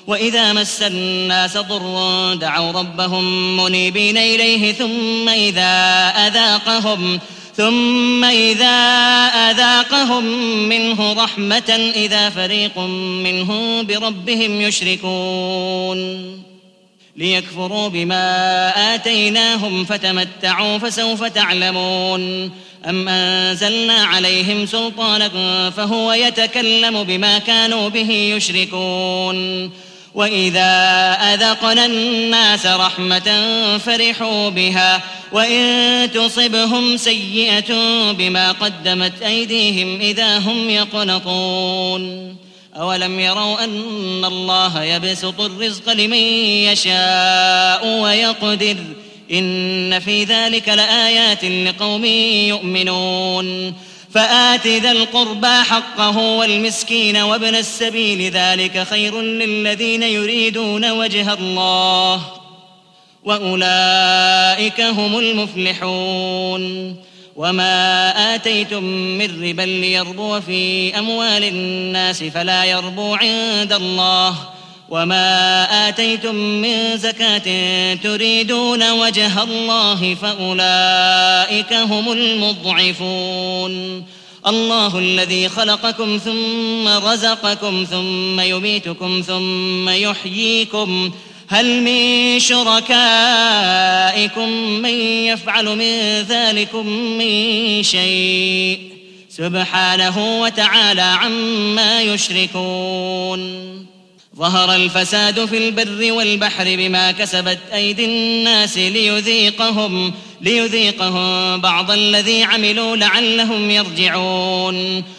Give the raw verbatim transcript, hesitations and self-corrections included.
وإذا مس الناس ضر دعوا ربهم منيبين إليه ثم إذا أذاقهم ثم إذا أذاقهم منه رحمة إذا فريق منهم بربهم يشركون ليكفروا بما آتيناهم فتمتعوا فسوف تعلمون أم أنزلنا عليهم سلطانا فهو يتكلم بما كانوا به يشركون وإذا أذقنا الناس رحمة فرحوا بها وإن تصبهم سيئة بما قدمت أيديهم إذا هم يقنطون أولم يروا أن الله يبسط الرزق لمن يشاء ويقدر إن في ذلك لآيات لقوم يؤمنون فآت ذا القربى حقه والمسكين وابن السبيل ذلك خير للذين يريدون وجه الله وأولئك هم المفلحون وما آتيتم من ربا ليربو في أموال الناس فلا يربو عند الله وما آتيتم من زكاة تريدون وجه الله فأولئك هم المضعفون الله الذي خلقكم ثم رزقكم ثم يميتكم ثم يحييكم هل من شركائكم من يفعل من ذلكم من شيء سبحانه وتعالى عما يشركون ظهر الفساد في البر والبحر بما كسبت أيدي الناس ليذيقهم, ليذيقهم بعض الذي عملوا لعلهم يرجعون